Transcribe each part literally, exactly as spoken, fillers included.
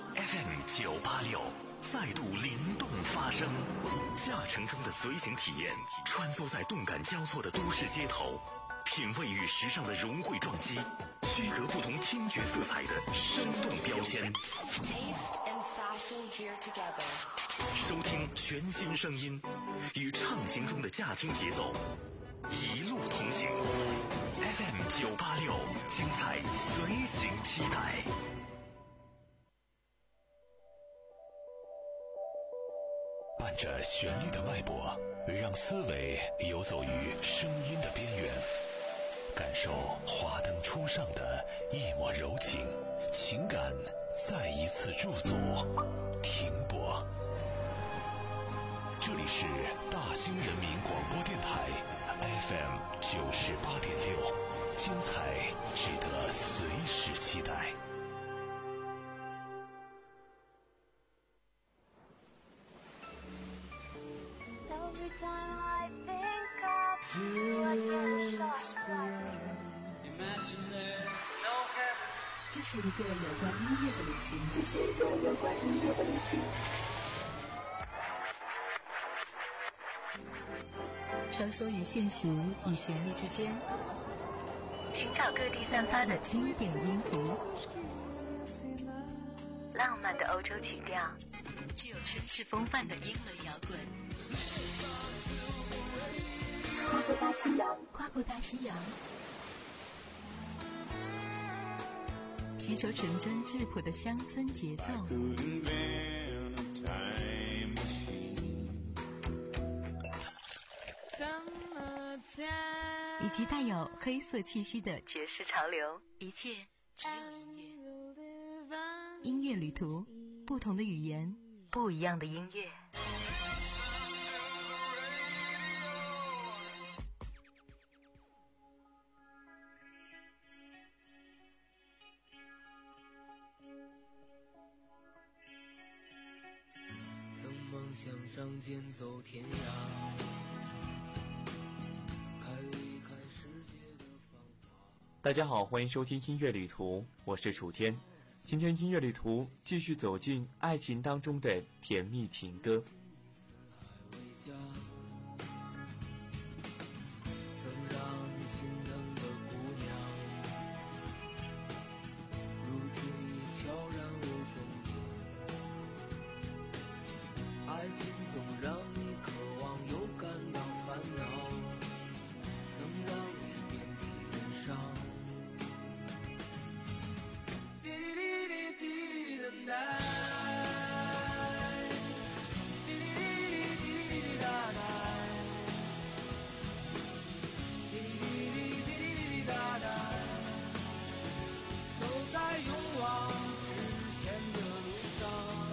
F M 九八六再度灵动发声，驾乘中的随行体验，穿梭在动感交错的都市街头，品味与时尚的融汇撞击，区隔不同听觉色彩的生动标签。收听全新声音，与畅行中的驾听节奏，一路同行。F M 九八六，精彩随行期待。伴着旋律的脉搏，让思维游走于声音的边缘，感受华灯初上的一抹柔情，情感再一次驻足停泊。这里是大兴人民广播电台 F M 九十八点六，精彩值得随时期待。 Every time I think of you, I get so Imagine there no heaven. 这是一个有关音乐的旅行，这是一个有关音乐的旅行。穿梭于现实与旋律之间，寻找各地散发的经典音符，浪漫的欧洲曲调，具有绅士风范的英伦摇滚。跨过大西洋，跨过大西洋，吸收纯真质朴的乡村节奏，以及带有黑色气息的爵士潮流，一切只有音乐。音乐旅途，不同的语言，不一样的音乐。 曾梦想仗剑走天涯，看一看世界的繁华。 大家好，欢迎收听音乐旅途，我是楚天。今天音乐旅途继续走进爱情当中的甜蜜情歌。 爱情总让你渴望又感到烦恼，曾让你遍体鳞伤。滴滴滴滴滴等待，滴滴滴滴滴滴哒哒，滴滴滴滴滴滴哒哒，走在勇往直前的路上。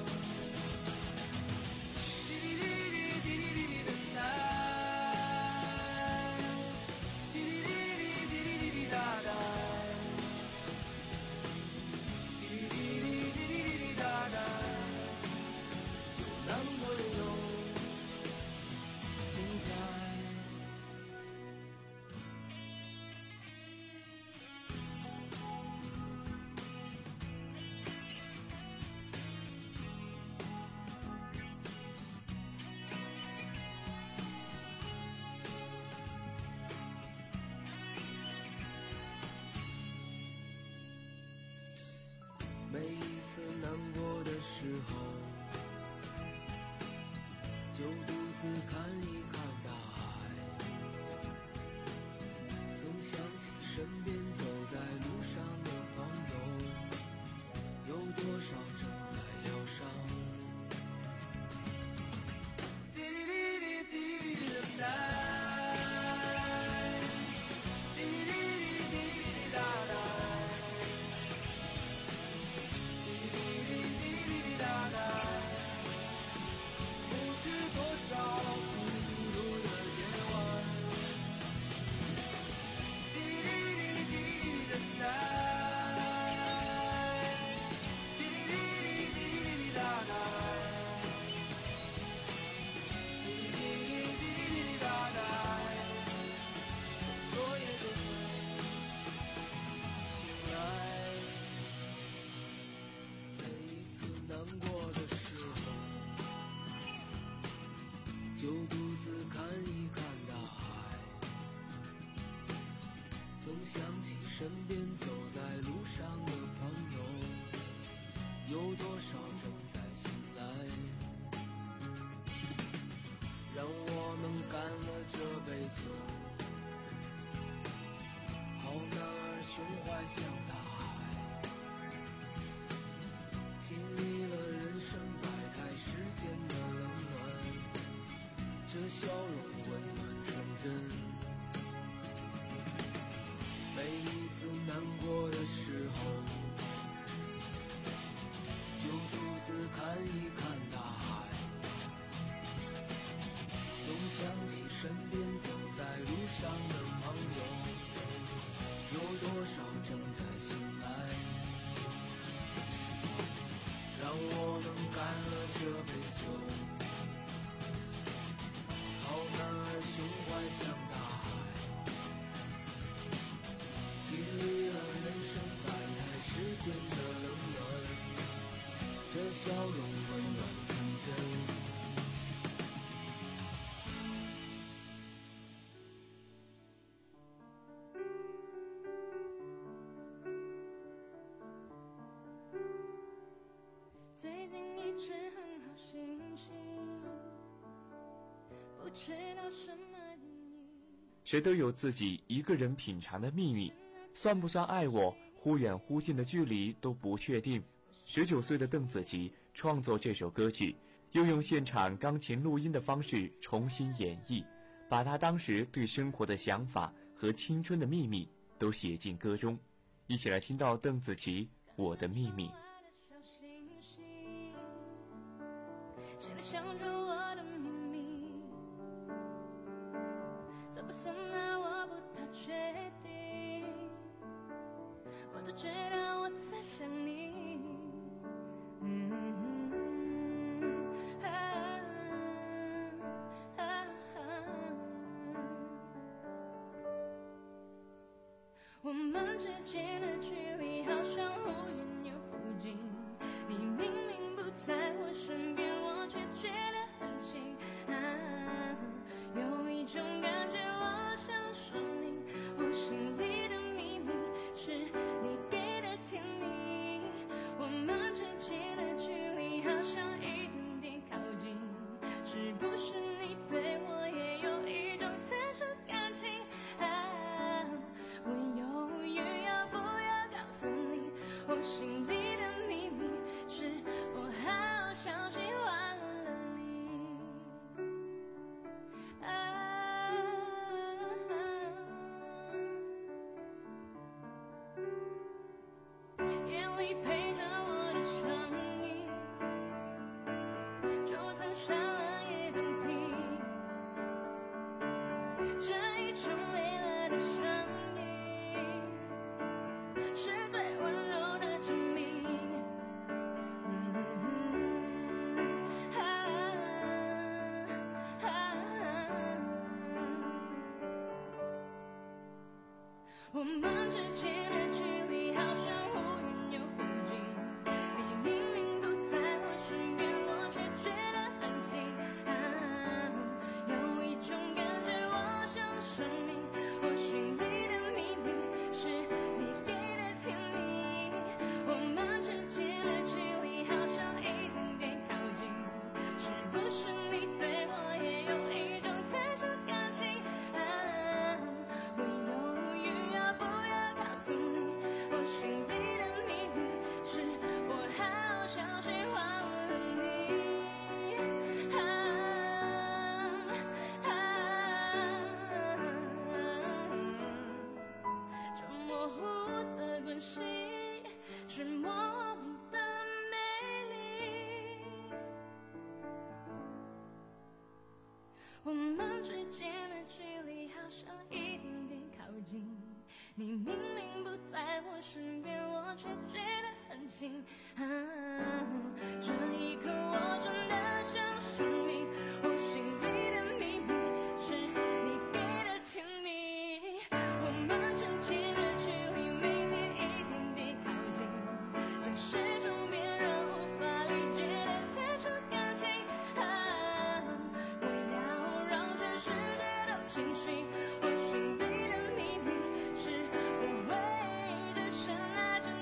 每一次难过的时候，就独自看一看大海，总想起身边走在路上的朋友，有多少正在疗伤。滴滴滴滴滴滴等待，滴滴滴滴滴哒哒，不知多少故我能干了这杯酒。好男儿胸怀像大海，经历了人生百态世间的冷暖，这笑容温暖纯真。 最近一直很好心情，不知道什么原因。 谁都有自己一个人品尝的秘密，算不算爱我，忽远忽近的距离都不确定。十九岁的邓紫棋创作这首歌曲，又用现场钢琴录音的方式重新演绎，把她当时对生活的想法和青春的秘密都写进歌中。一起来听到邓紫棋《我的秘密》。 谁来想着我的秘密？算不算爱我不太确定，我都知道我在想你。嗯啊啊啊、我们之间的距离好像忽远又忽近，你明明不在我身边，我却觉得很近啊，有一种感觉我想说明，我心里的秘密是你给的甜蜜，我们之间的距离好像一点点靠近，是不是你对我也有一种特殊感情啊，我犹豫要不要告诉你，我心里的秘密是我好想喜欢了你啊，夜里陪着我的声音，就曾上了夜电梯，这一种累了的声音是最温柔的证明。我们之间的距离好像忽远又忽近，你明明不在我身边，我却觉得很近啊，有一种感觉我想说明，我心里的秘密是你给的甜蜜，我们之间的距离好像一点点靠近，是不是你对我也有一种特殊感情啊，我犹豫要不要告诉你，我心里的秘密是我好想喜欢了你啊啊这模糊的关系是莫名的美丽，我们之间的距离好像一点点靠近，你明明不在我身边，我却觉得很近啊，这一刻我真的想说明，我心里的秘密是你给的甜蜜，我们之间的距离每天一点点靠近，这是种别人无法理解的特殊感情啊，我要让全世界都清醒，我心里的秘密是我唯一的深爱着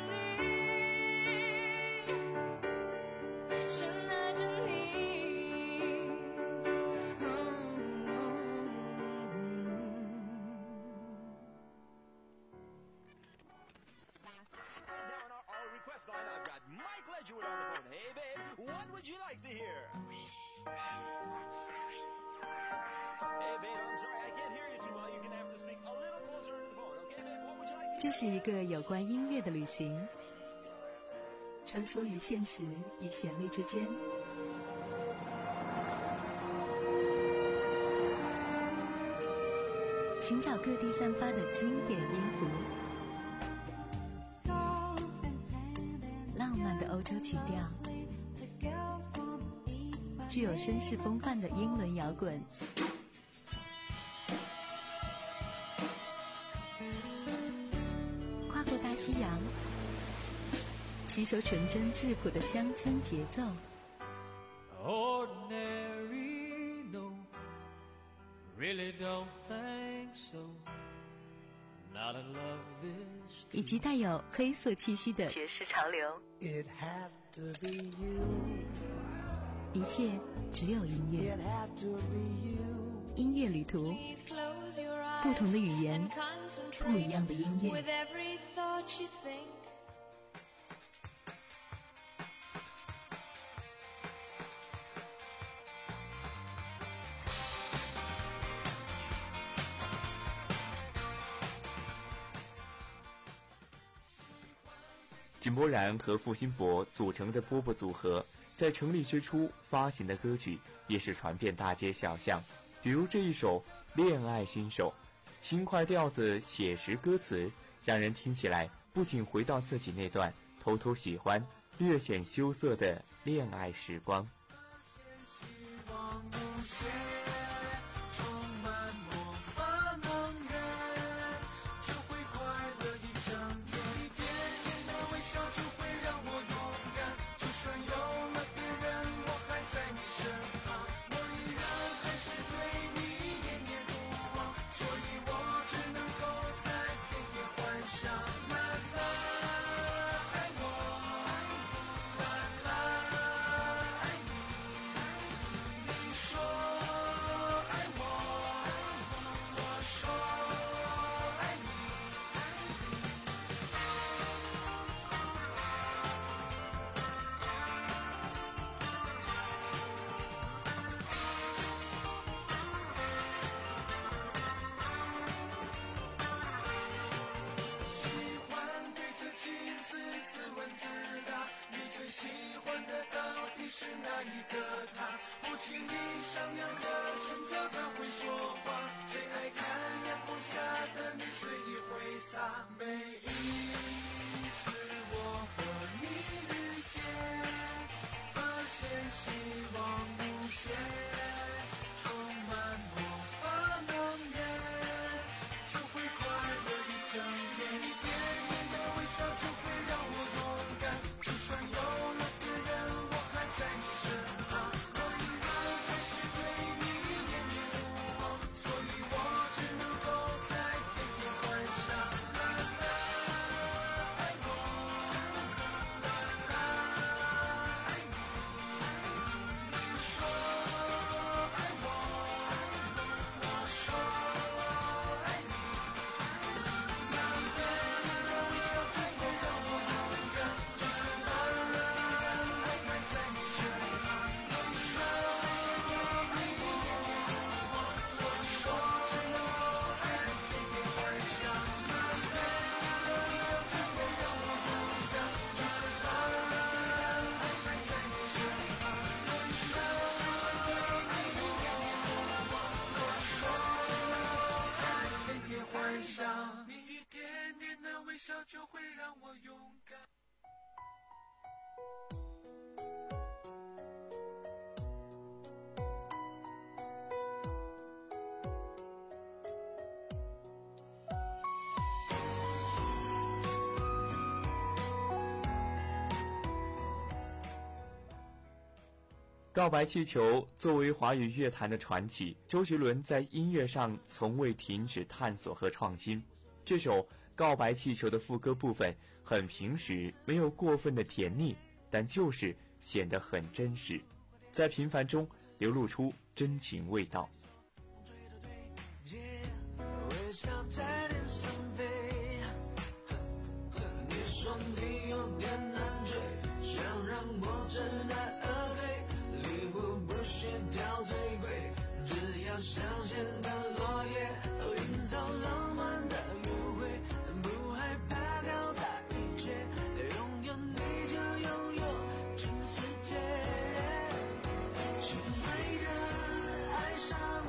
你，深爱着你、哦哦、 Now on our, our request line, I've got Mike Ledgewood on the phone. Hey, babe, what would you like to hear? Hey, babe, I'm sorry, I can't hear you too well. You're gonna have to speak a little closer to the phone, okay, babe? What would you like to hear? 这是一个有关音乐的旅行，穿梭于现实与旋律之间。寻找各地散发的经典音符，浪漫的欧洲曲调， 具有绅士风范的英伦摇滚。跨过大西洋，吸收纯真质朴的乡村节奏。 Ordinary, no, really don't think so. Not in love this 以及带有黑色气息的爵士潮流。 It had to be you. 一切只有音乐。 It had to be you. 音乐旅途，不同的语言，不一样的音乐。 With every thought you think. .井柏然和付辛博组成的波波组合，在成立之初发行的歌曲也是传遍大街小巷。比如这一首《恋爱新手》，轻快调子，写实歌词，让人听起来不仅回到自己那段偷偷喜欢、略显羞涩的恋爱时光。告白气球作为华语乐坛的传奇，周杰伦在音乐上从未停止探索和创新。这首告白气球的副歌部分很平实，没有过分的甜腻，但就是显得很真实，在平凡中流露出真情味道。 香榭的落叶，营造浪漫的约会，不害怕挑战一切，拥有你就拥有全世界。亲爱的，爱上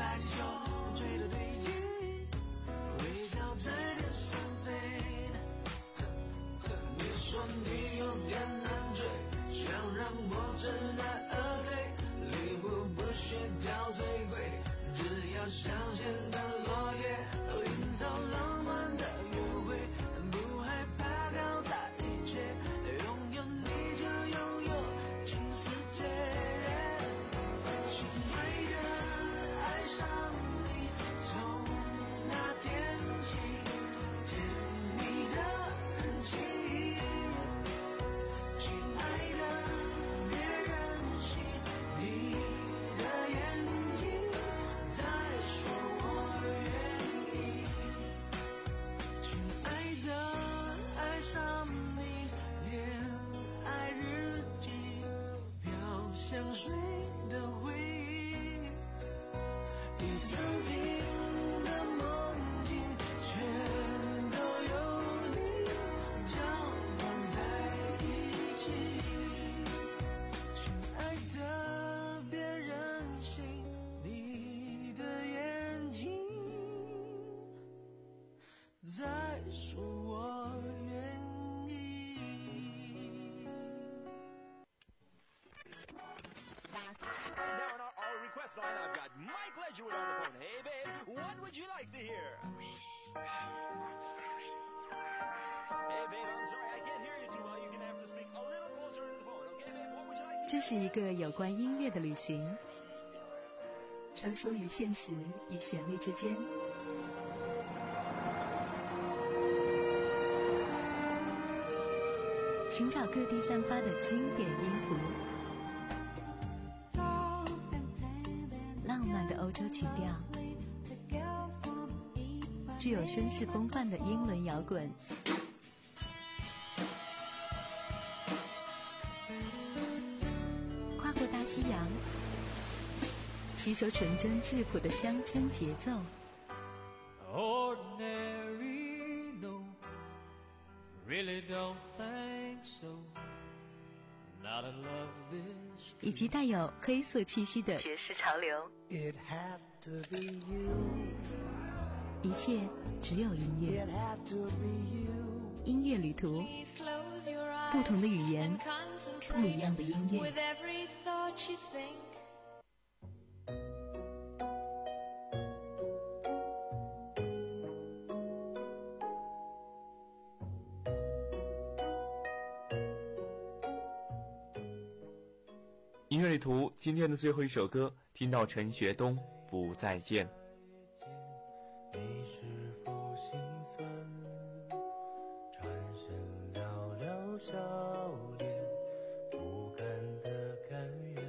抬起胸，追得对劲，微笑在天上飞。你说你有点难追，想让我知难而退，礼物不需挑最贵，只要香榭的落叶，营造浪漫的约会，不害怕搞砸一切，拥有你就拥有全世界。亲爱的，爱上你，从那天起，甜蜜的痕迹。亲爱的，别任性，你的眼睛在说我愿意。亲爱的，爱上你，恋爱日记，飘香水的回忆，一整瓶的梦境，全都有你交换在一起。亲爱的，别任性，你的眼睛在说我愿意。 Now on our, our request line, I've got Mike Ledgerwood on the phone. Hey, babe, what would you like to hear? Hey, babe, I'm sorry, I can't hear you too well. You're gonna have to speak a little closer into the phone, okay, babe? What would you like to 这是一个有关音乐的旅行，穿梭于现实与旋律之间。寻找各地散发的经典音符，浪漫的欧洲曲调，具有绅士风范的英伦摇滚，跨过大西洋，吸收纯真质朴的乡村节奏。 Ordinary, no, really don't think so. Not in love this 以及带有黑色气息的爵士潮流， It had to be you. 一切只有音乐 It。had to be you. 音乐旅途，不同的语言，不一样的音乐。 With every thought you think. 《音乐旅途》今天的最后一首歌，听到陈学冬《不再见》。 你是否心酸？转身寥寥笑脸，不甘的甘愿。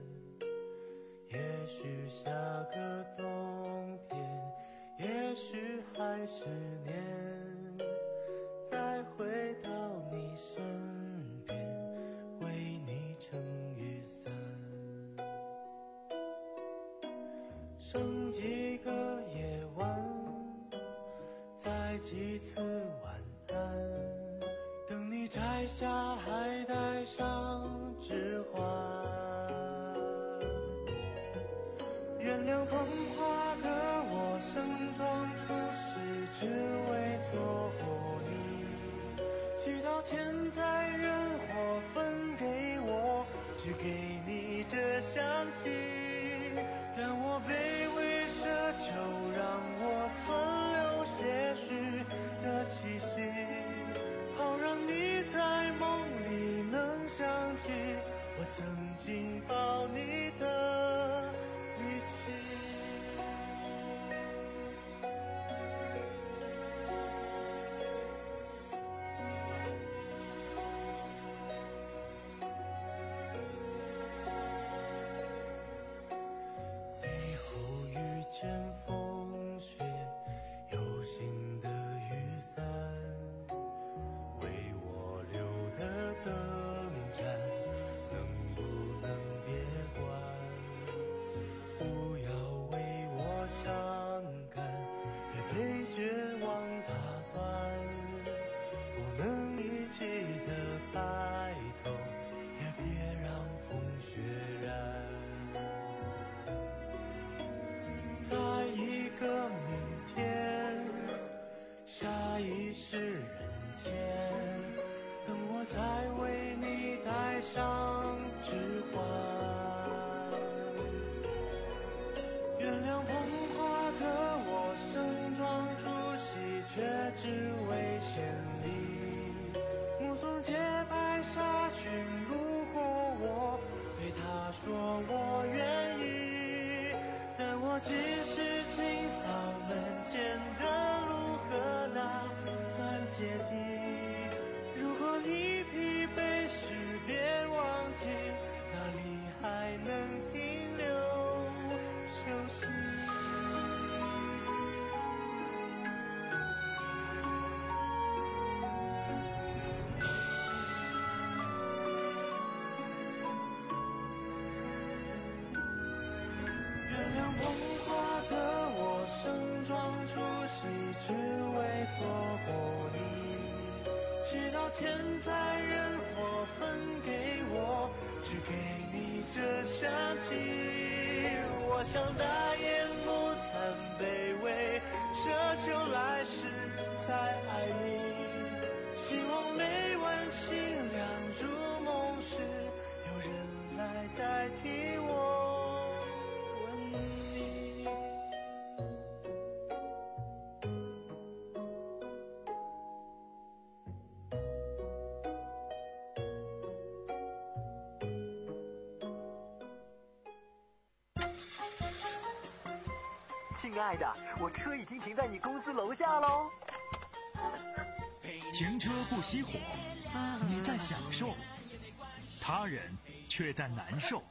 也许下个冬天，也许还是年，再回到你身边，为你撑雨伞。剩几个夜晚，再几次晚安，等你摘下还带上指环。原谅捧花的我，盛装出席，只为错过你。祈祷天灾人祸分给我，只给你这香气。但我卑微奢求，让我存留些许的气息，好让你在梦里能想起我曾经抱你的力气。 只为错过你，直到天灾人祸分给我，只给你这香气。我想大言不惭卑微，奢求来世再爱你，希望每晚星亮入梦时，有人来代替我吻你。 亲爱的，我车已经停在你公司楼下喽。 停车不熄火，你在享受，他人却在难受。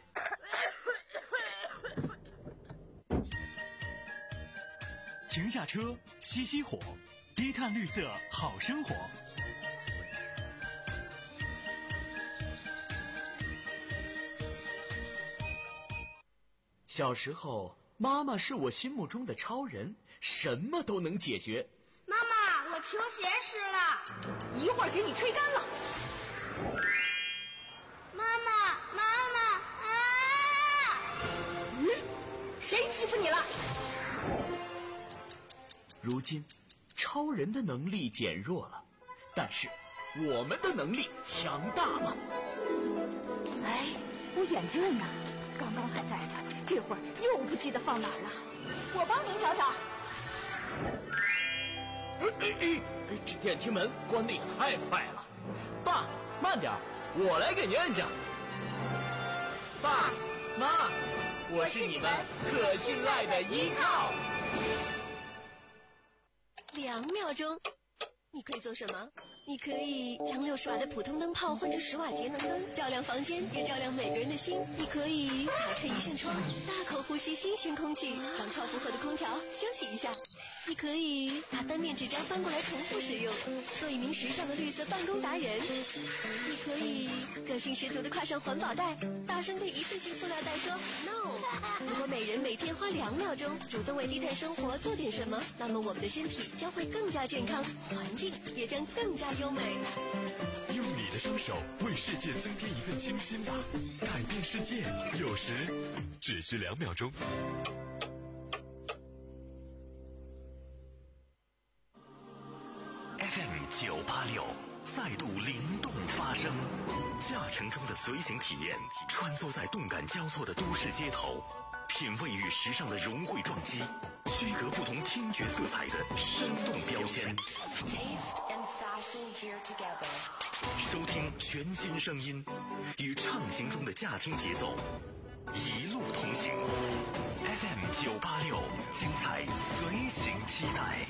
停下车，熄熄火，低碳绿色好生活。 小时候，妈妈是我心目中的超人，什么都能解决。 妈妈，我球鞋湿了， 一会儿给你吹干了。 妈妈，妈妈啊！ 嗯，谁欺负你了？ 如今，超人的能力减弱了，但是我们的能力强大了。 哎，我眼镜呢？刚刚还在着，这会儿又不记得放哪儿了。我帮您找找。 哎哎哎！这电梯门关得也太快了。爸，慢点，我来给您摁着。爸妈，我是你们可信赖的依靠。 两秒钟，你可以做什么？你可以将六十瓦的普通灯泡换成十瓦节能灯，照亮房间，也照亮每个人的心。你可以打开一扇窗，大口呼吸新鲜空气，让超负荷的空调休息一下。你可以把单面纸张翻过来重复使用，做一名时尚的绿色办公达人。你可以个性十足的挎上环保袋，大声对一次性塑料袋说 no。如果每人每天花两秒钟主动为低碳生活做点什么，那么我们的身体将会更加健康，环境也将更加优美。 用你的双手为世界增添一份清新吧，改变世界有时只需两秒钟。F M 九八六再度灵动发声，驾乘中的随行体验，穿梭在动感交错的都市街头，品味与时尚的融汇撞击，区隔不同听觉色彩的生动标签。收听全新声音，与畅行中的驾听节奏，一路同行。F M 九八六，精彩随行期待。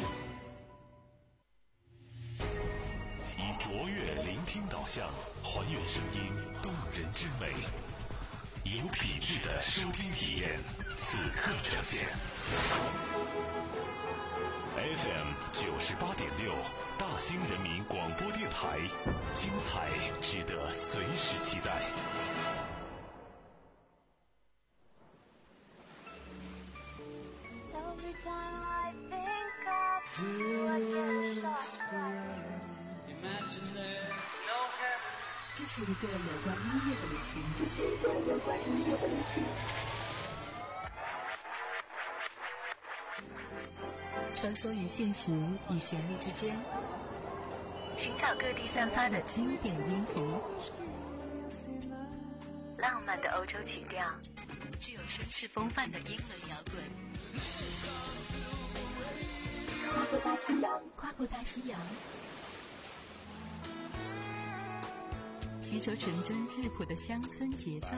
以卓越聆听导向，还原声音动人之美，有品质的收听体验，此刻呈现。F M 九十八点六，大兴人民广播电台，精彩值得随时期待。 这是一个有关音乐的旅行，这是一个有关音乐的旅行。穿梭于现实与旋律之间，寻找各地散发的经典音符，浪漫的欧洲曲调，具有绅士风范的英伦摇滚。跨过大西洋，跨过大西洋，吸收纯真质朴的乡村节奏。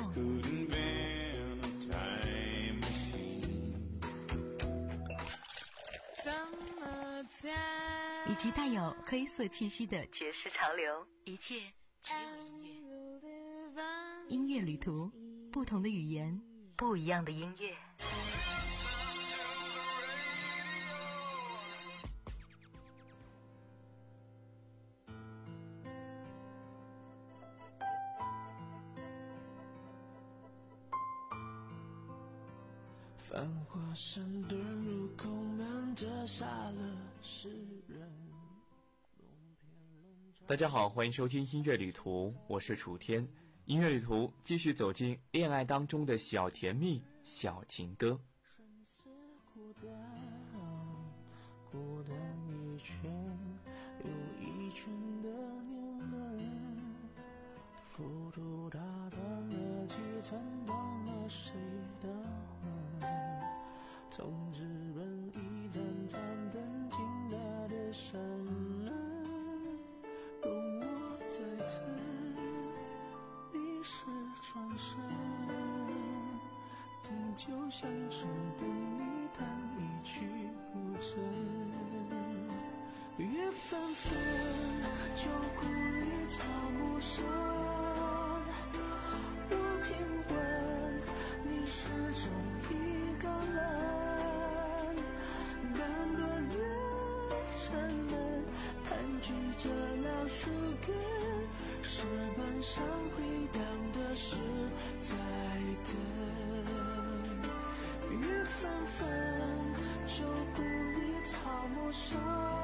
以及带有黑色气息的爵士潮流，一切只有音乐。音乐旅途，不同的语言，不一样的音乐。 繁华山遁入口门，折煞了世人。 大家好，欢迎收听音乐旅途，我是楚天。音乐旅途继续走进恋爱当中的小甜蜜、小情歌。 孤单，孤单一圈又一圈的年轮，浮屠打断了几层，断了谁的魂？同志们一盏盏灯，进大的山人，容我再等，你是转身，定酒相称，等你弹一曲古筝。月纷纷，就故于草木深。我听闻你始终一个人，单薄的沉闷，盘踞着老树根，石板上回荡的是在等。月纷纷，就故于草木深。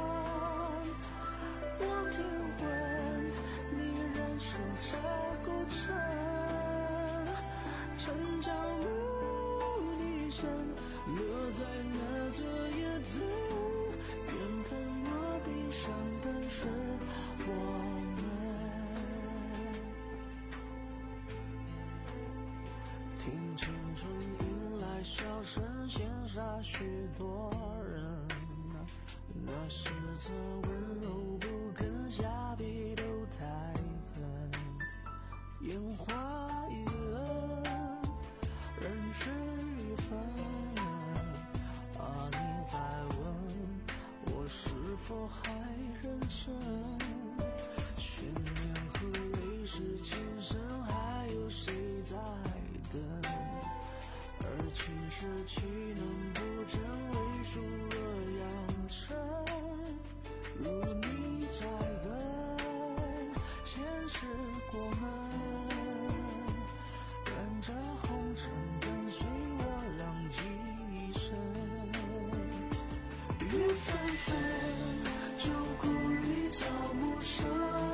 我听闻你仍守着古城，成长木笛声落在那座野村，缘分落地上的是我们。听青春迎来笑声，羡煞许多人，那是则温柔不肯下笔都太狠，烟花易冷，人事已分。啊，你在问我是否还认真？悬念和泪是情深，还有谁在等？而情是岂能不真？为数若扬尘，如你在跟，前世过门，伴着红尘，跟随我浪迹一生。月纷纷，就故于草木深。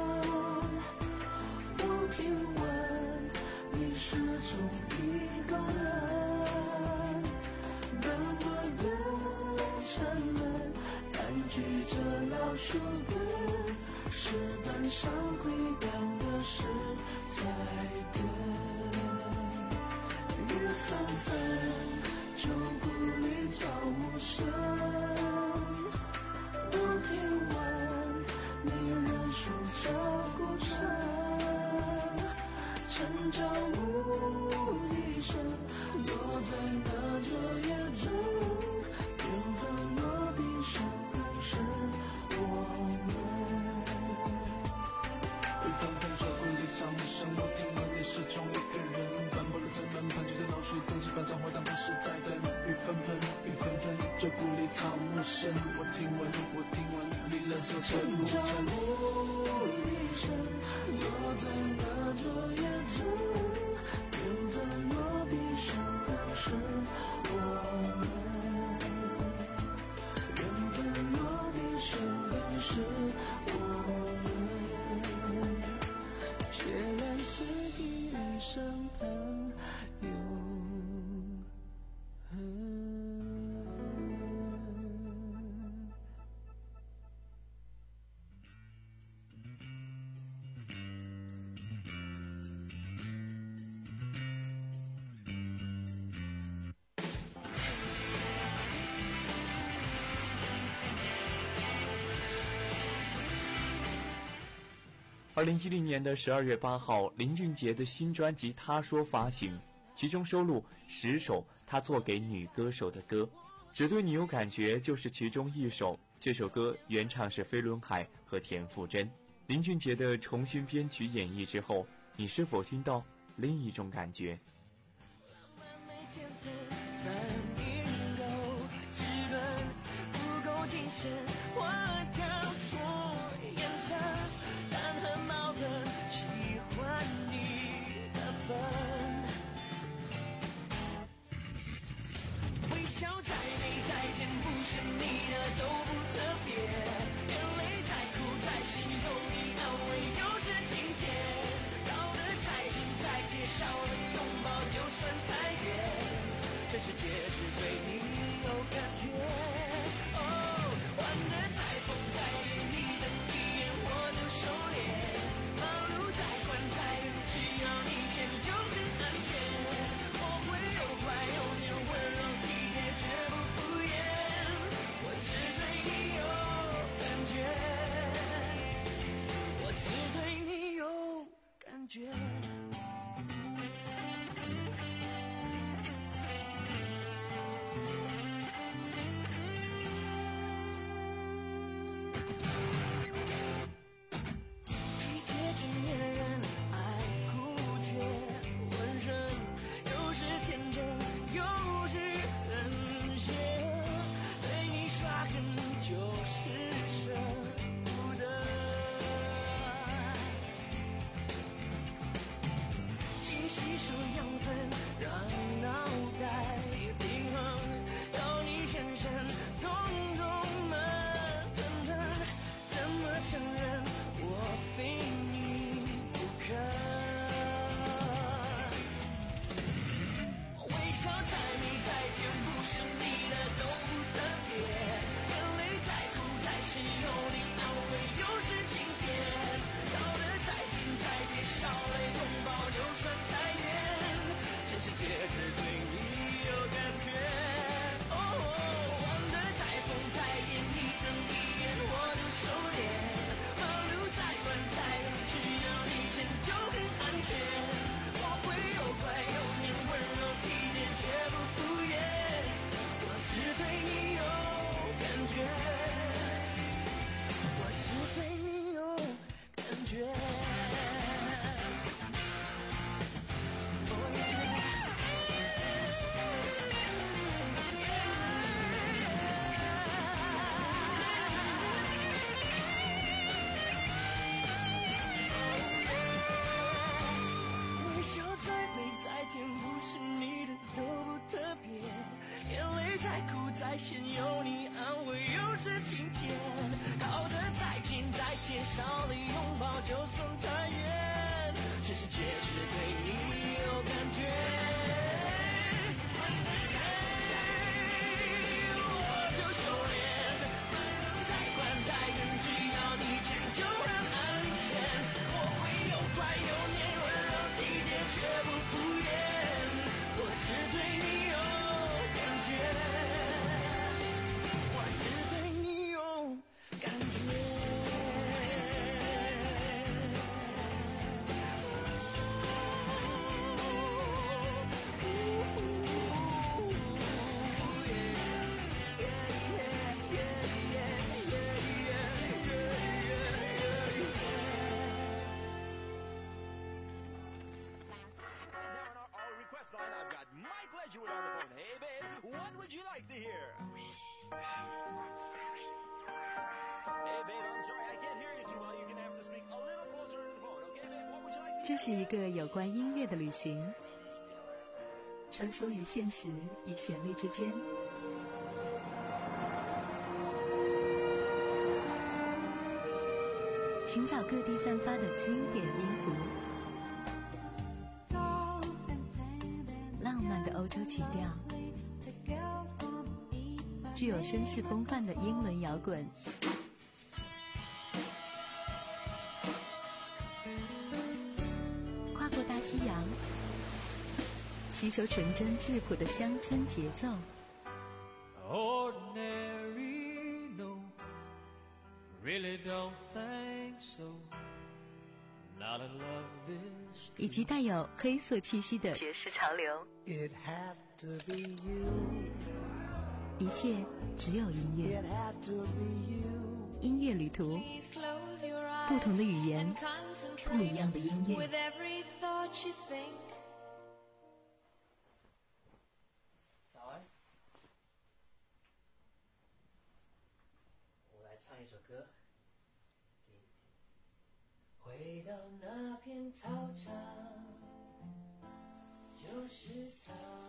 我听闻你始终一个人，单薄的沉闷，盘踞着老树根，石板上回荡的是在等。月纷纷，就故于草木深。我听闻你仍守着古城，成长木笛声落在那座野村，缘分落地上更是我们。月纷纷，就故于草木深，我听闻你始终一个人，斑驳的沉闷，盘踞在老树根，石板上回荡不是在等。月纷纷，月纷纷，就故于草木深，我听闻，我听闻你仍守着古城。木笛声落在那座野村，缘分落地上更是我们。缘分落地上更是我们。结缘是一生朋友。 二零一零年的十二月八号，林俊杰的新专辑《他说》发行，其中收录十首他做给女歌手的歌，只对你有感觉就是其中一首。这首歌原唱是飞轮海和田馥甄。林俊杰的重新编曲演绎之后，你是否听到另一种感觉？ 我在线，有你安慰，有时晴天，靠得再近再贴，少了拥抱就算太远，全世界只对你有感觉。我就收敛，再宽再远，只要你牵就很安全。我会有快有黏，温柔体贴却不敷衍，我只对你有感觉，我只对你有感觉。 这是一个有关音乐的旅行，穿梭于现实与旋律之间，寻找各地散发的经典音符，浪漫的欧洲曲调，具有绅士风范的英伦摇滚，跨过大西洋，吸收纯真质朴的乡村节奏。 Ordinary, no, really don't think so. Not in love this. 以及带有黑色气息的爵士潮流。 It had to be you. 一切只有音乐。 It had to be you. 音乐旅途，不同的语言，不一样的音乐。 With every thought you think. 早安，我来唱一首歌。 回到那片操场，就是他，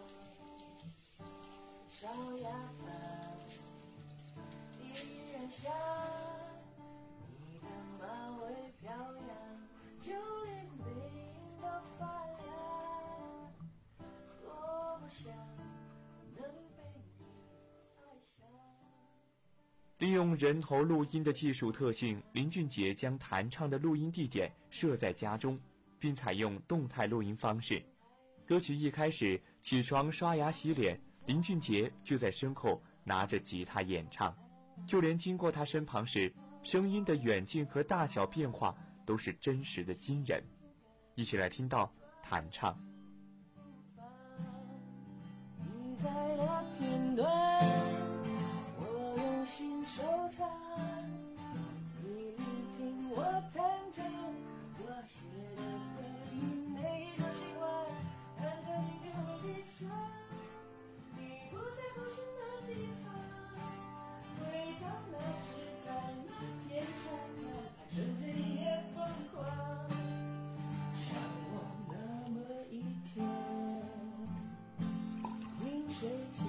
烧鸭饭依然香，你的马尾飘扬，就连背影都发亮，多么想能被你爱上。 利用人头录音的技术特性，林俊杰将弹唱的录音地点设在家中，并采用动态录音方式。歌曲一开始，起床刷牙洗脸，林俊杰就在身后拿着吉他演唱，就连经过他身旁时，声音的远近和大小变化都是真实的惊人。一起来听到弹唱。 你在那片段，我用心收藏，你聆听我弹唱，我写的歌你每一首喜欢，看着你给我闭上，你不在不是那地方，回到那时在那片沙滩，还纯真也疯狂，像我那么一天，临睡前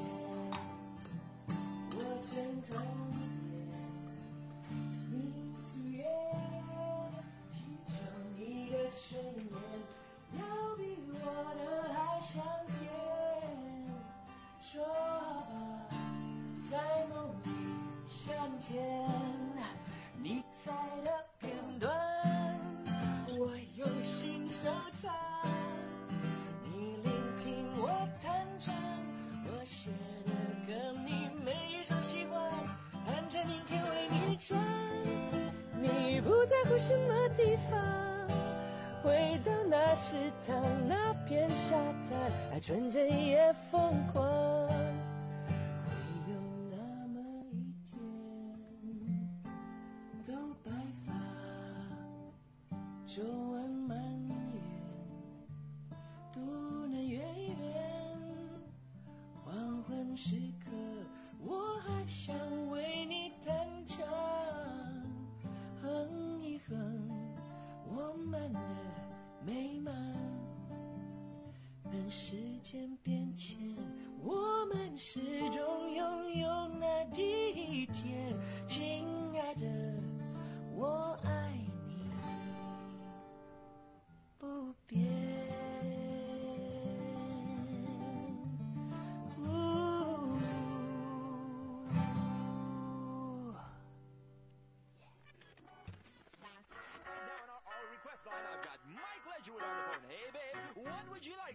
我枕头边，你素颜，欣赏你的睡眠，要比我的还香甜。说吧，在梦里相见，你在的片段，我用心收藏。你聆听我弹唱，我写的歌你每一首喜欢，含着明天为你唱。你不在乎什么地方，回到那时躺那片沙滩，爱纯真也疯狂，会有那么一天，都白发，皱纹满脸，渡南月圆，黄昏时刻，我还想为你弹唱，哼一哼，我们的美满。任时间变迁，我们始终拥有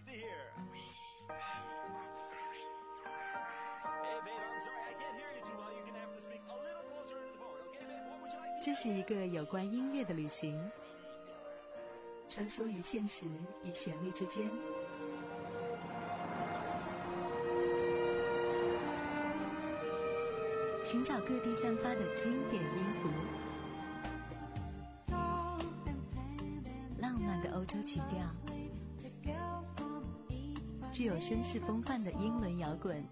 like to hear. Hey, babe, I'm sorry, I can't hear you too well. You're gonna have to speak a little closer into the phone, okay, babe? What would you like to hear? 这是一个有关音乐的旅行，穿梭于现实与旋律之间。寻找各地散发的经典音符，浪漫的欧洲情调，具有绅士风范的英伦摇滚，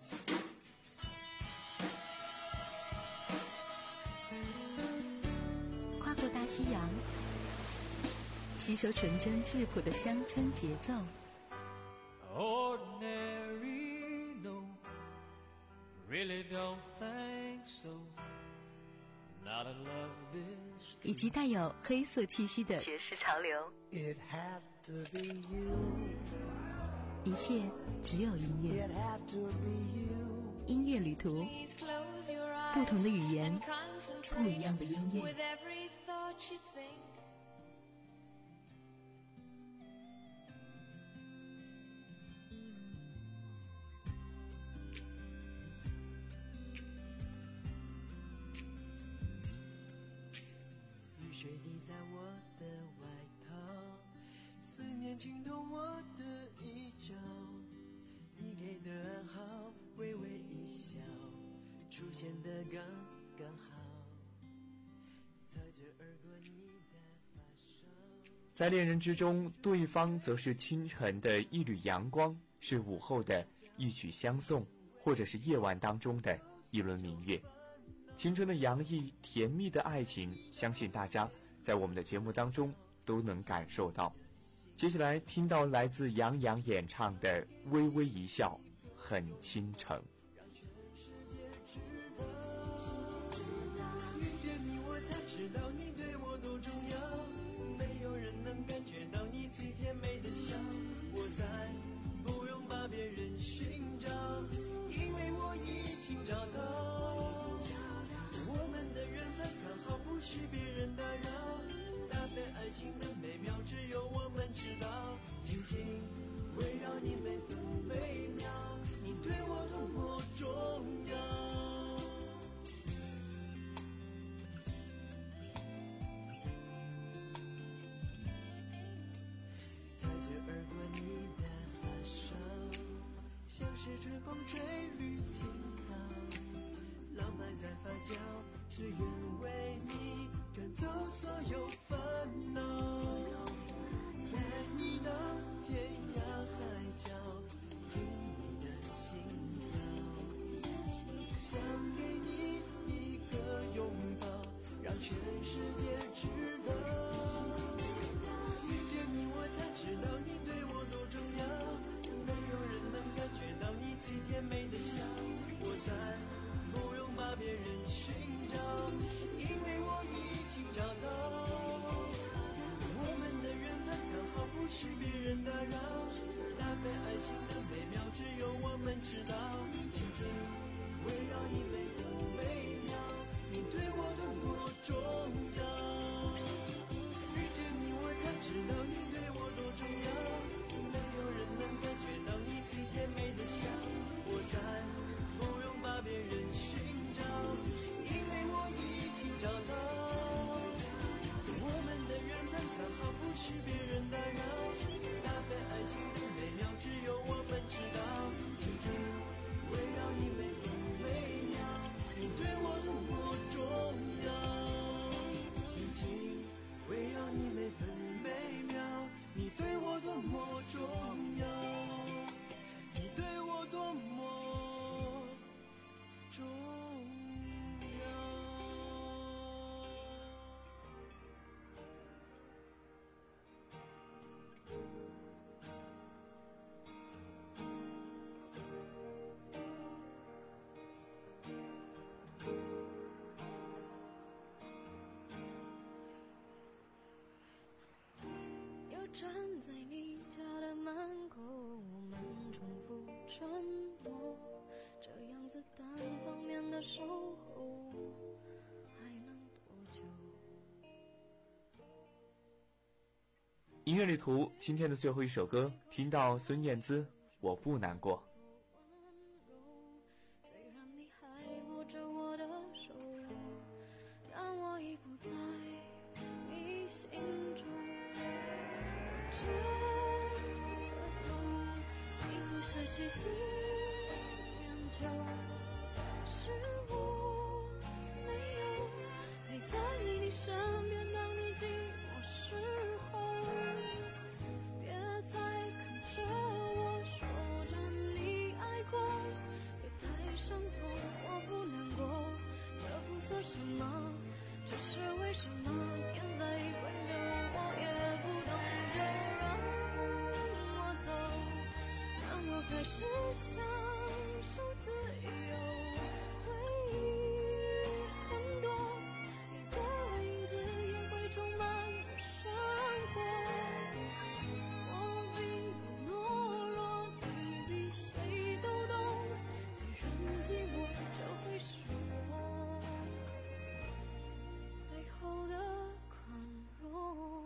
跨过大西洋，吸收纯真质朴的乡村节奏。 Ordinary, no, really don't think so. Not in love this. 以及带有黑色气息的爵士潮流。 It had to be you. 一切只有音乐。 It had to be you. 音乐旅途，不同的语言，不一样的音乐。 雨水滴在我的外套，思念浸透我的衣角，你给的暗号，微微一笑，出现的刚刚好，擦着而过你的发梢。 在恋人之中，对方则是清晨的一缕阳光，是午后的一曲相送，或者是夜晚当中的一轮明月。青春的洋溢，甜蜜的爱情，相信大家在我们的节目当中都能感受到。接下来听到来自杨洋演唱的《微微一笑很倾城》。 遇见你我才知道你对我多重要，没有人能感觉到你最甜美的笑，我再不用把别人寻找，因为我已经找到。我们的缘分刚好不许别人打扰，搭配爱情的美妙只有我们知道，紧紧围绕你每分每秒，你对我多么重要。擦肩而过你的发梢，像是春风吹绿青草，浪漫在发酵，只愿为你赶走所有烦恼，带你到天涯海角，听你的心跳，想给你一个拥抱，让全世界知道。遇见你我才知道你对我多重要，没有人能感觉到你最甜美的笑，我再不用把别人寻找，因为我已经找到。我们的缘分刚好不许别人打扰，搭配爱情的美妙只有我们知道，紧紧围绕你每分每秒，你对我多么重要。遇见你我才知道你对我多重要，没有人能感觉到你最甜美的笑，我再不用把别人寻找，因为我已经找到。我们的缘分刚好不许别人打扰，搭配爱情的美妙只有我们知道，紧紧围绕你每分每秒，你对我多么重要，紧紧围绕你每分每秒，你对我多么重要，你对我多么重要。 又站在你家的门口，我们重复承诺，这样子单方面的守候还能多久？ 音乐旅途今天的最后一首歌，听到孙燕姿《我不难过》。 虽然你还握着我的手，但我已不在你心中。我觉得懂，你不是喜新厌旧，是我没有陪在你身边，当你寂寞时候。别再看着我，说着你爱过，别太伤痛，我不难过，这不算什么，只是为什么眼泪会流，我也不懂，就让我走，让我开始享受自由，回忆很多，你的影子也会充满我生活。我并不懦弱，你比谁都懂，虽然寂寞这会是我最后的宽容。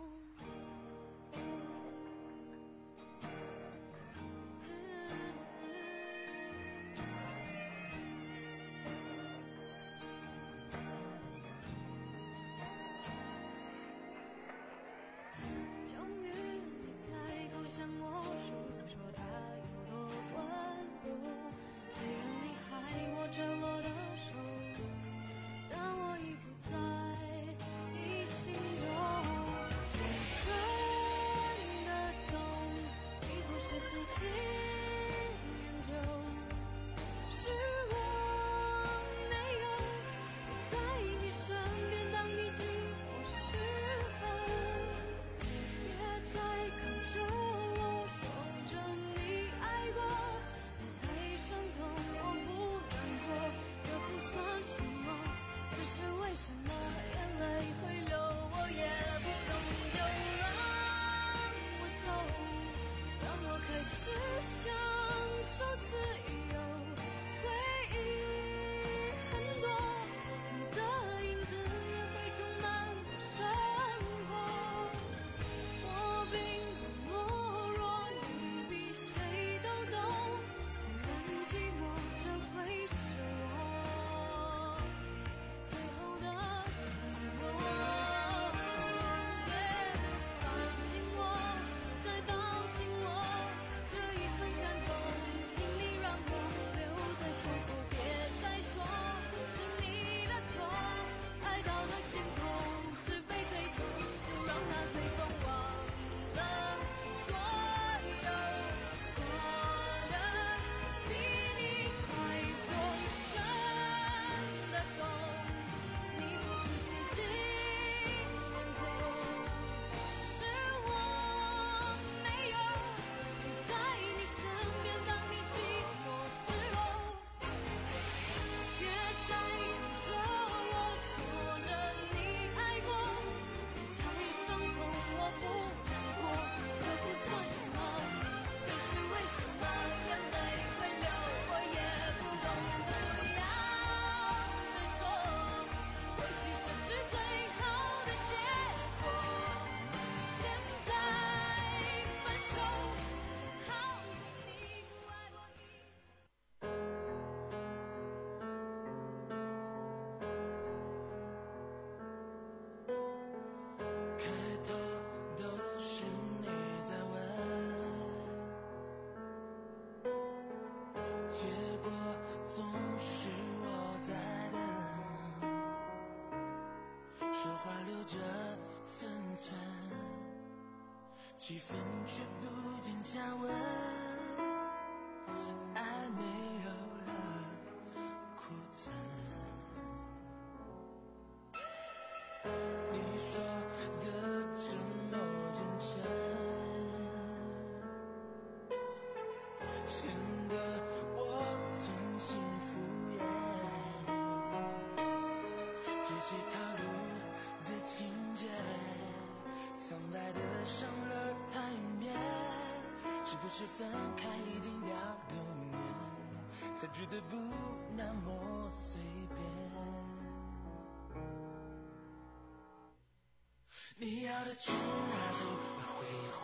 终于你开口向我诉说它有多温柔，虽然你还握着我的手，但我已不在你心中。我真的懂，你不是喜新厌旧，是我没有陪在你身边，当你寂寞时候。别再看着我，说着你爱过，别太伤痛，我不难过，这不算什么，只是为什么眼泪会流，我也不懂，就让我走，让我开始享受自由，回忆很多，你的影子也会充满我生活。我并不懦弱，你比谁都懂，虽然寂寞这会是我最后的宽容。抱紧我，再抱紧我，这一份感动，请你让我留在胸口，别再说是你的错，爱到了尽头，是非对错，就让它随风忘了所有，过得比你快活，真的懂，你不是喜新厌旧，是我没有陪在你身边，当你寂寞时候。别再看着我，说着你爱过，别太伤痛，我不难过，这不算什么，只是为什么眼泪会流，我也不懂，不要再说，或许这是最好的结果，现在分手，好过你不爱我一。 开头都是你在问，结果总是我在等。说话留着分寸，气氛却不见加温，爱没有了库存。你说的承诺真诚，显得我存心敷衍。这些套路的情节，苍白的上了台面，是不是分开已经两六年，才觉得不那么随便？你要的全拿走，把回忆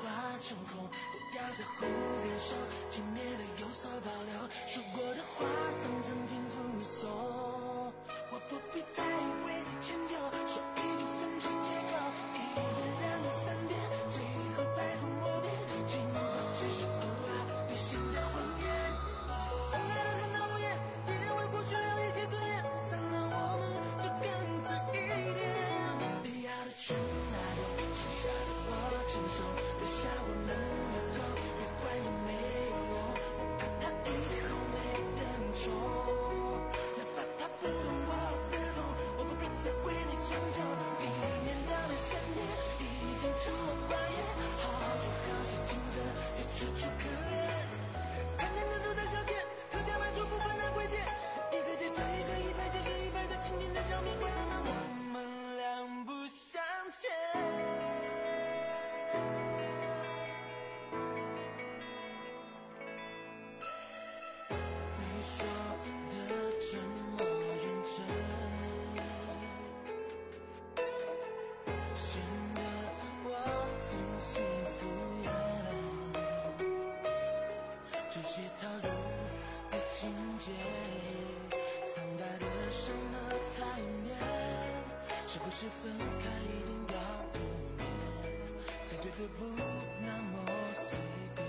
成空，不要再胡言说，轻蔑的有所保留，说过的话当成平复所，我不必太为你迁就，说一句分手借口，一遍两遍三遍，最后百口莫辩，情话只是偶尔兑现的谎言，散开了很多无言，别为过去留一些尊严，散了我们就干脆一点，你要的全拿走，剩下的我承受，留下我们的狗，别管有没有用，我怕他以后没人宠，哪怕他不懂我的痛，我不必再为你将就，一年到底三年，已经沉默寡言，好聚好散听着也楚楚可怜，看见的都在消遣，特价卖出不分的贵贱，一个接着一个，一排接着一排的经典的小面，快乐吗？我们两不相欠。你说的这么认真，显得我精心敷衍，这些套路的情节，苍白的上了台面，是不是分开一定要留念，才觉得不那么随便，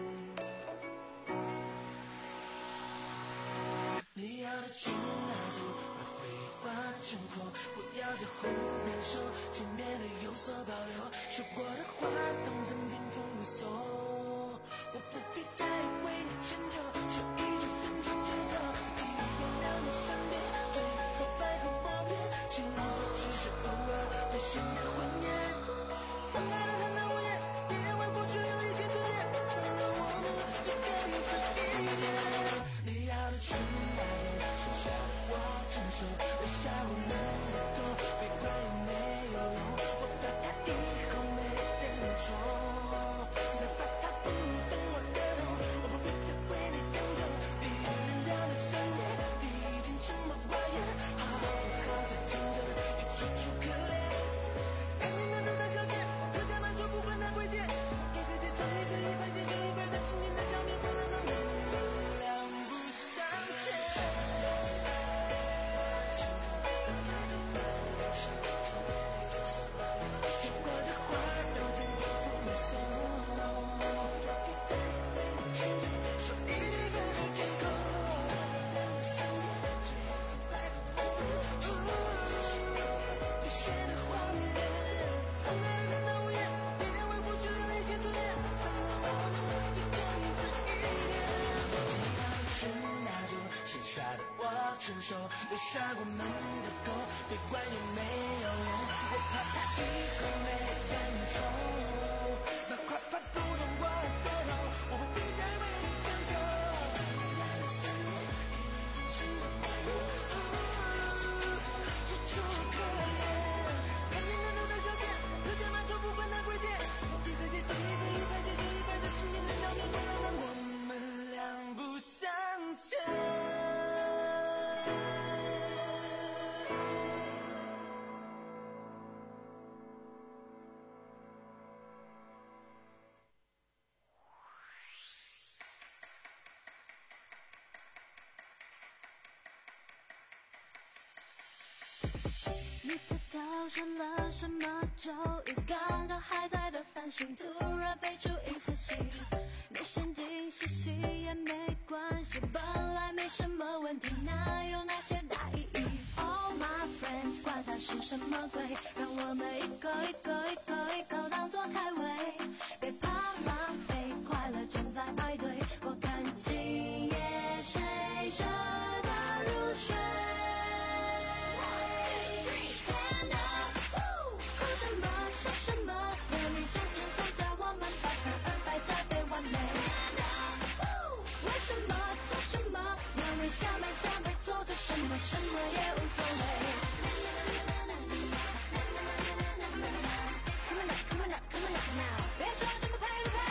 你要的全拿走，把回话成空，不要再胡难受，轻蔑的有所保留，说过的话当成平复所，我不必太为你迁就，说一句分手借口，一遍两遍三遍，最后百口莫辩，情话只是偶尔兑现的谎言，散开了很多无言，别为过去留一些尊严，散了我们就干脆一点，你要的全拿走，剩下的我承受，留下我们的狗，别管有没有用，我怕他以后没人宠，哪怕他不懂我的痛，我不必再为你将就，一年两年三年，你已经沉默寡言，好聚好散听着也楚楚可怜，看见的都在消遣，特价卖出不分的贵贱，一个接着一个，一排接着一排的经典的小面，快乐吗？我们两不相欠。说过的话当成平复所，不必再为我迁就，说一句分手借口，两三年，最后百口莫辩，情话只是兑现的谎言，苍白的很多无言，别为过去留一些尊严，散了我们就干脆一点，你要的全拿走，剩下的我承受，留下我们的狗，别管有没有用，我怕他以后没人宠，哪怕他不懂我的痛，我不必再为你将就，一两三年，已经沉默寡言，楚楚可怜，看见的都在消遣，特价卖出不分的贵贱，一个接着一个，一排接着一排的经典的小面，快乐吗？我们两不相欠。 你不知道上了什么咒语，刚刚还在的繁星突然飞出银河系，没陷进细细也没关系，本来没什么问题，哪有那些大意义 ？All my friends， 管它是什么鬼，让我们一口一口一口一口当作开胃，别怕浪费，快乐正在排队，我看今夜谁舍得入睡。想没想没做着什么，什么也无所谓。Come on up, come on up, come on up now， 别说什么配不配。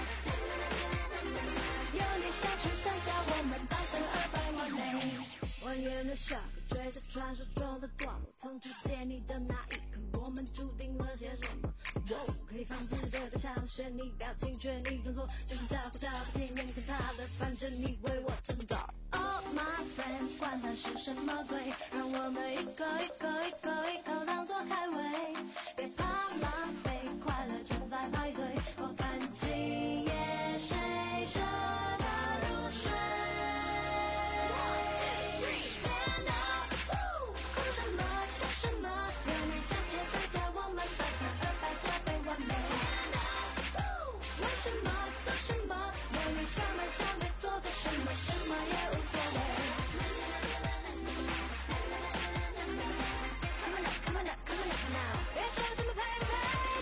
有你相知相交，我们当分二百万美。我穿越了下个追着传说中的光，我曾初见你的那一刻，我们注定了些什么？哦，可以放肆的对象选你表情，却你动作就是假胡假不停，任你看他的，反正你为我成长。Oh my friends， 管它是什么鬼，让我们一口一口一口一口当作开胃，别怕浪费，快乐正在排队。我看今夜谁舍得入睡。One two three stand up， 哭什么笑什么，有你相见相加，我们百分二百加倍完美。Stand up， 为什么做什么，有你想买想买做着什么，什么也无所谓。Come on up, come on up, come on up now， 别说什么配不配，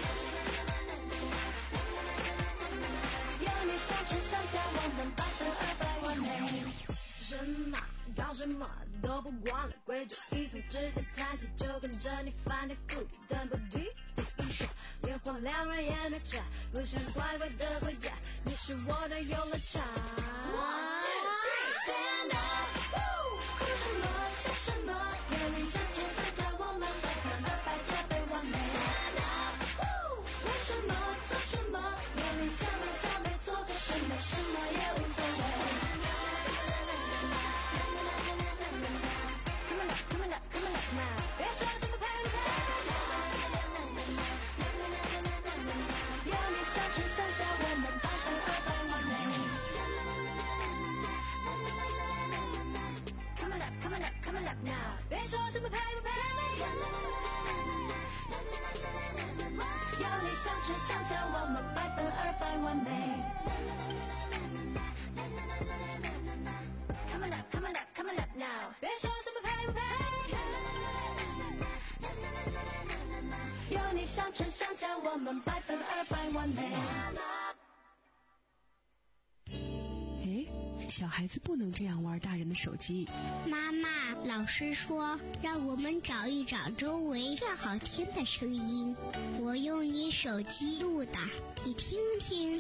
有你相乘相加，我们百分二百完美。什么搞什么都不管了，规矩一从指尖弹起，就跟着你翻天覆地，等不及第一下，连晃两人也没差，不想乖乖的回家，你是我的游乐场。One two three stand up， 哭什么笑什么，有你相乘相加，我们百分二百加倍完美。Stand up， 为什么做什么，有你想买想买做着什么，什么也无所谓。Come on up, come on up, come on up now， 别说什么配不配，有你相乘相加，我们百分二百完美。Come on up, come on up, come on up now， 别说什么配不配，有你相乘相加，我们百分二百完美。Come on up, come on up, come on up now， 别说什么配不配，有你相乘相加，我们百分二百完美。 哎，小孩子不能这样玩大人的手机。 妈妈，老师说让我们找一找周围最好听的声音，我用你手机录的，你听听。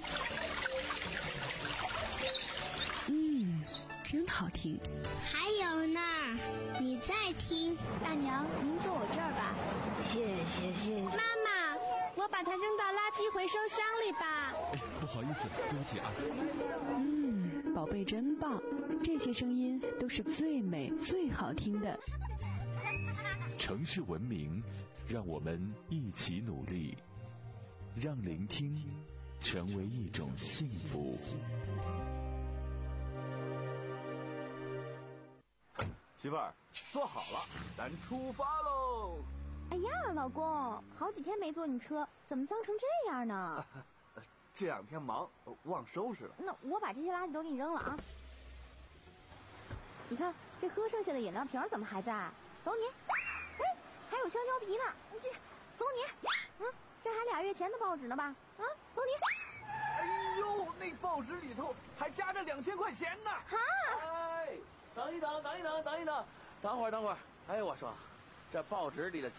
嗯，真好听。 还有呢，你再听。 大娘，您坐我这儿吧。 谢谢谢谢。 妈妈，我把它扔到垃圾回收箱里吧。 哎，不好意思，对不起啊。 嗯，宝贝真棒，这些声音都是最美最好听的。 城市文明，让我们一起努力，让聆听成为一种幸福。 媳妇儿，坐好了，咱出发喽！ 哎呀，老公，好几天没坐你车，怎么脏成这样呢？ 这两天忙，忘收拾了。 那我把这些垃圾都给你扔了啊！你看这喝剩下的饮料瓶怎么还在？走你！哎，还有香蕉皮呢，你这走你！嗯，这还俩月前的报纸呢吧？啊，走你！ 哎呦，那报纸里头还夹着两千块钱呢！ 哈！ 哎，等一等，等一等，等一等，等会儿，等会儿。哎，我说，这报纸里的